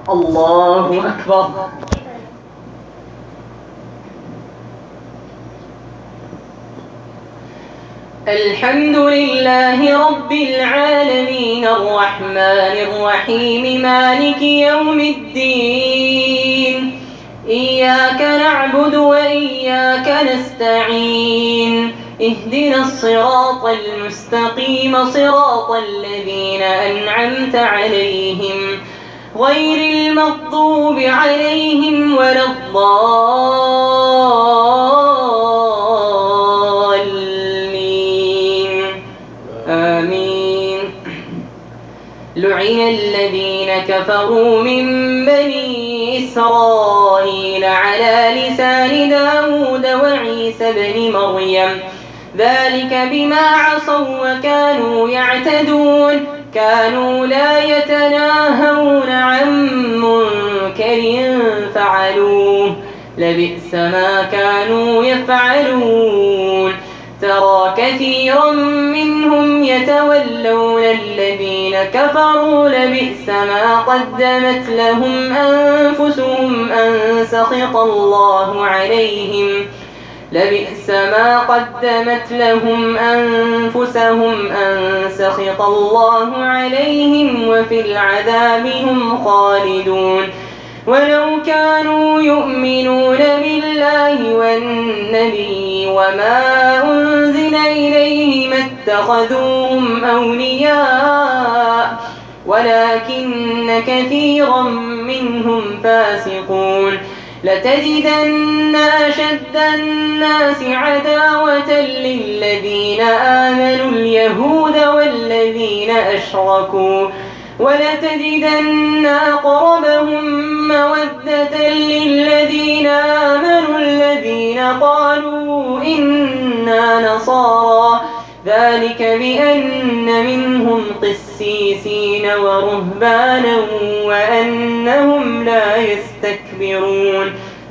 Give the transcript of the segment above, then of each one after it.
الله أكبر. الحمد لله رب العالمين الرحمن الرحيم مالك يوم الدين، إياك نعبد وإياك نستعين، اهدنا الصراط المستقيم صراط الذين أنعمت عليهم غير المغضوب عليهم ولا الضالين آمين. لعن الذين كفروا من بني إسرائيل على لسان داود وعيسى بن مريم، ذلك بما عصوا وكانوا يعتدون، كانوا لا يتناهون عن منكر فعلوه، لبئس ما كانوا يفعلون. ترى كثيرا منهم يتولون الذين كفروا، لبئس ما قدمت لهم أنفسهم أن سخط الله عليهم، لبئس ما قدمت لهم أنفسهم أن سخط الله عليهم وفي العذاب هم خالدون. ولو كانوا يؤمنون بالله والنبي وما أنزل إليه ما اتخذوهم أولياء ولكن كثيرا منهم فاسقون. لتجدن أشد الناس عداوة للذين آمنوا اليهود والذين أشركوا، ولتجدن أقربهم مودة للذين آمنوا الذين قالوا إنا نصارى، ذلك بأن منهم قسيسين ورهبانا وأنهم لا يستكبرون.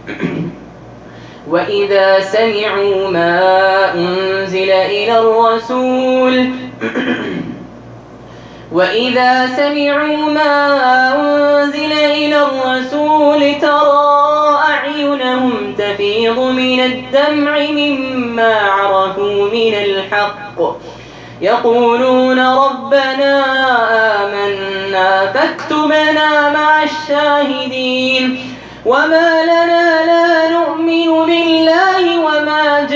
وإذا سمعوا ما أنزل إلى الرسول ترى أعينهم تفيض من الدمع مما عرفوا من الحق، يقولون ربنا آمنا فاكتبنا مع الشاهدين. وما لنا لا نؤمن بالله وما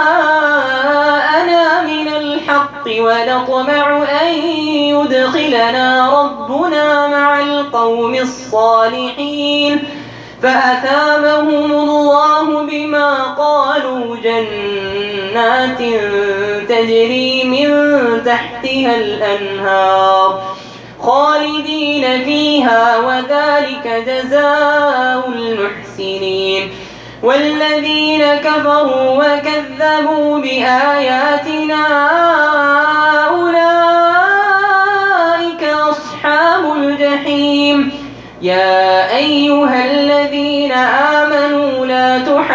جاءنا من الحق ونطمع أن يدخلنا ربنا مع القوم الصالحين، فأثابهم الله بما قالوا جنات تجري من تحتها الأنهار خالدين فيها، وذلك جزاء المحسنين. والذين كفروا وكذبوا بآياتنا أولئك أصحاب الجحيم. يا أيها الذين آمنوا لا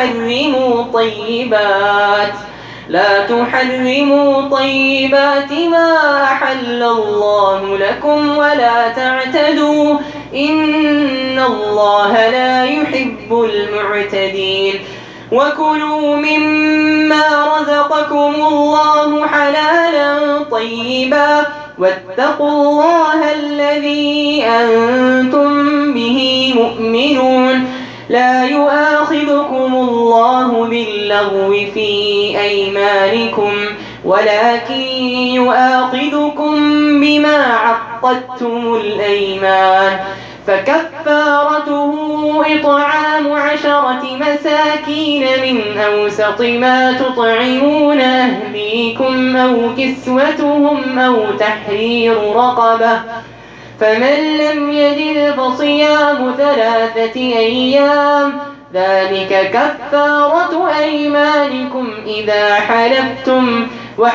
تحرموا طيبات ما أحل الله لكم ولا تعتدوا، إن الله لا يحب المعتدين. وكلوا مما رزقكم الله حلالا طيبا واتقوا الله الذي أنتم به مؤمنون. لا يؤاخذكم الله باللغو في أيمانكم ولكن يؤاخذكم بما عقدتم الأيمان، فكفارته إطعام 10 مساكين من أوسط ما تطعمون أهليكم أو كسوتهم أو تحرير رقبة، فمن لم يجد فصيام 3 أيام، ذلك كفارة أيمانكم إذا حلفتم،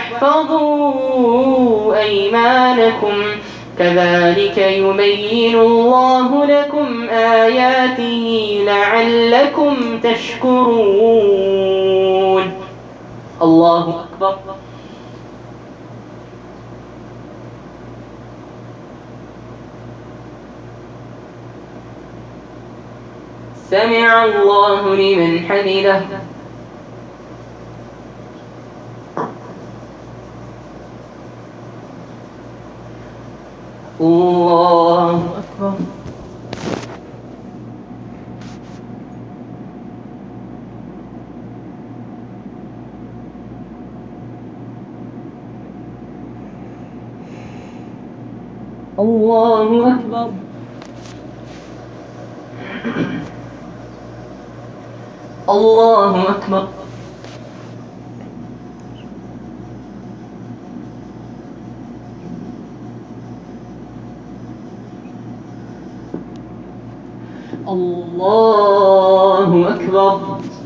واحفظوا أيمانكم، كذلك يبين الله لكم آياته لعلكم تشكرون. الله أكبر. سمع الله لمن حمده. الله أكبر. الله أكبر. الله أكبر. الله أكبر.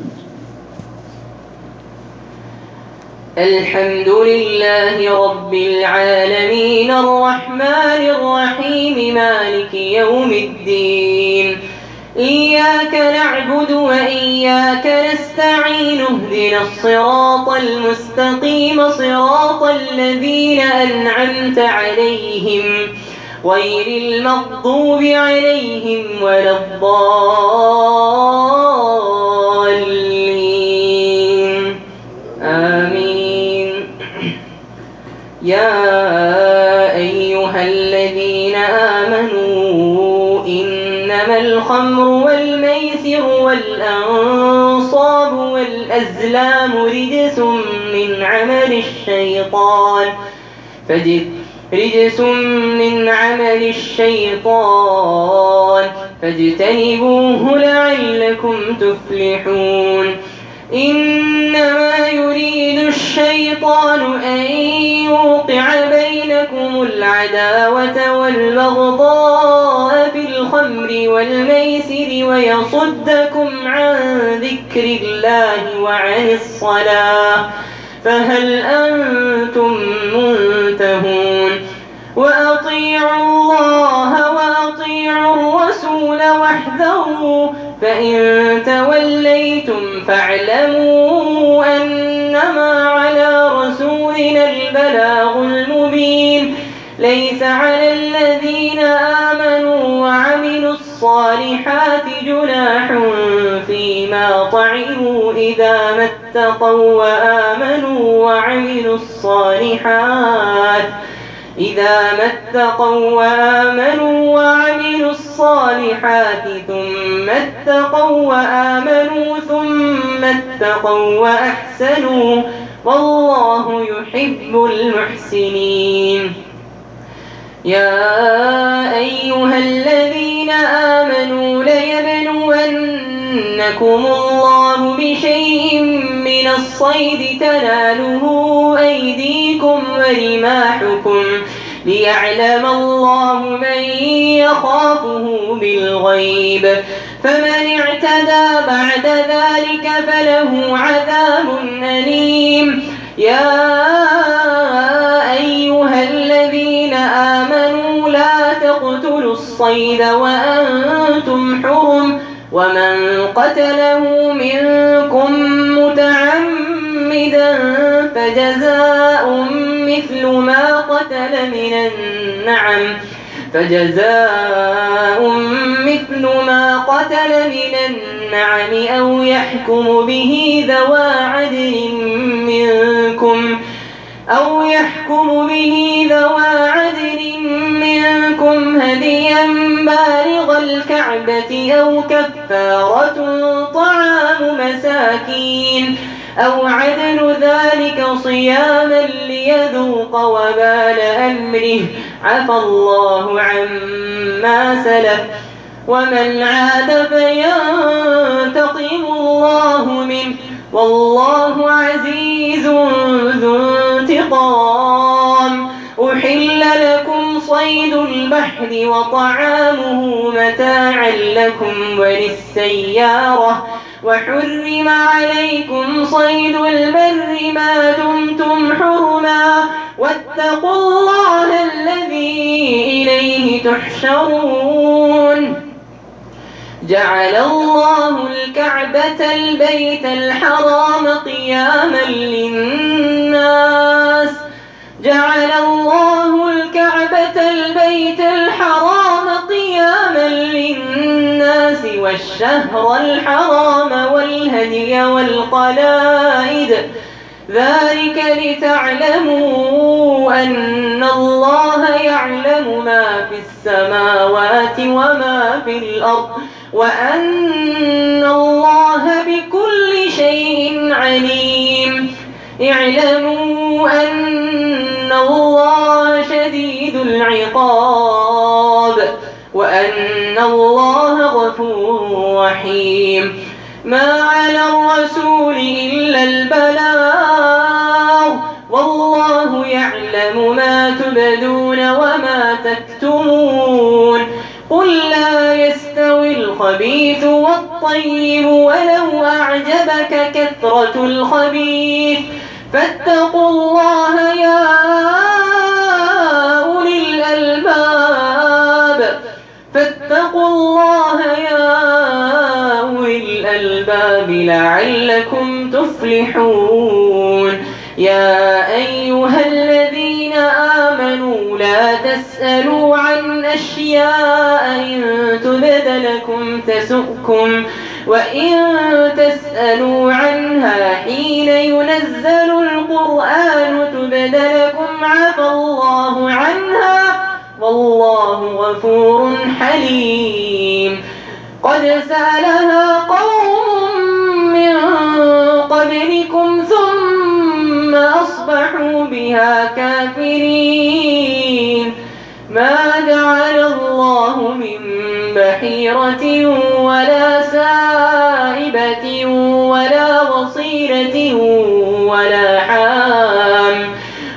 الحمد لله رب العالمين الرحمن الرحيم مالك يوم الدين. إياك نعبد وإياك نستعين اهدنا الصراط المستقيم صراط الذين أنعمت عليهم غير المغضوب عليهم ولا الضالين آمين. يا أيها الذين آمنوا إنما الخمر والميسر والأنصاب والأزلام رجس من عمل الشيطان فاجتنبوه لعلكم تفلحون. إنما يريد الشيطان أن يوقع بينكم العداوة والبغضاء في الخمر والميسر ويصدكم عن ذكر الله وعن الصلاة فهل أنتم منتهون. وأطيعوا الله وأطيعوا الرسول واحذروا فإن توليتم فاعلموا أنما على رسولنا البلاغ المبين. ليس على الذين آمنوا وعملوا الصالحات جناح فيما طعموا إذا ما اتقوا وآمنوا وعملوا الصالحات ثم اتقوا وأحسنوا والله يحب المحسنين. يا أيها الذين آمنوا ليبلونكم الله بشيء من الصيد تناله أيديكم ورماحكم ليعلم الله من يخافه بالغيب فمن اعتدى بعد ذلك فله عذاب أليم. يا أيها الذين آمنوا لا تقتلوا الصيد وأنتم حرم ومن قتله منكم متعمدا فجزاء مثل ما قتل من النعم أو يحكم به ذوى عدل منكم هديا بالغ الكعبة أو كفارة طعام مساكين أو عدل ذلك صياما ليذوق وبال أمره عفى الله عما سلف ومن عاد فينتقم الله منه والله عزيز ذو انتقام. أحل لكم صيد البحر وطعامه متاعا لكم وللسيارة وحرم عليكم صيد البر ما دمتم حرما واتقوا الله الذي إليه تحشرون. جعل الله الكعبة البيت الحرام قياما للناس والشهر الحرام والهدي والقلائد ذلك لتعلموا أن الله يعلم ما في السماوات وما في الأرض وأن الله بكل شيء عليم. اعلموا أن الله شديد العقاب وأن الله غفور رحيم. ما على الرسول إلا البلاغ والله يعلم ما تبدون وما تكتمون. قل لا يستوي الخبيث والطيب ولو أعجبك كثرة الخبيث فاتقوا الله يا أولي الألباب لعلكم تفلحون. يا أيها الذين آمنوا لا تسألوا عن أشياء إن تبد لكم تسؤكم وإن تسألوا عنها حين ينزل القرآن تبد لكم عفى الله عنها والله غفور حليم. قد سألها قوم من قبلكم ثم أصبحوا بها كافرين. ما جعل الله من بحيرة ولا سائبة ولا وصيلة ولا حام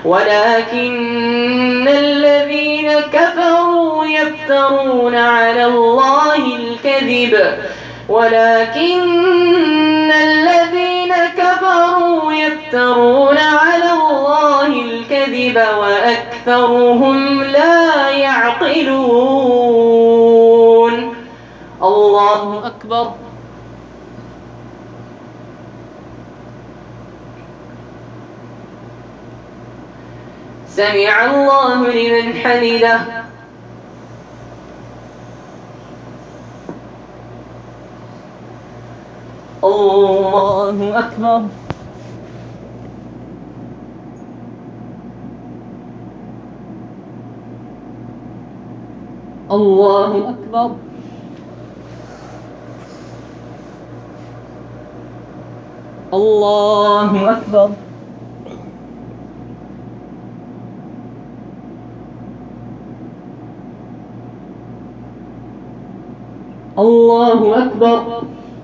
ولكن الذين كفروا يفترون على الله الكذب وأكثرهم لا يعقلون. الله أكبر. سمع الله لمن حمده. الله أكبر. الله أكبر. الله أكبر. الله أكبر.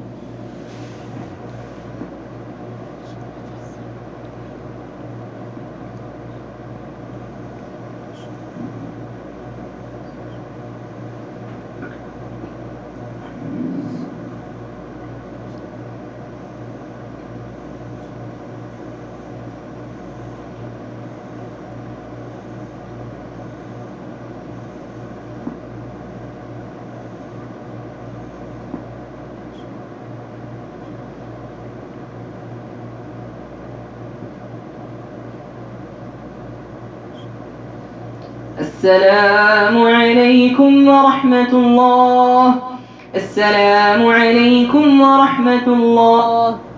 السلام عليكم ورحمة الله. السلام عليكم ورحمة الله.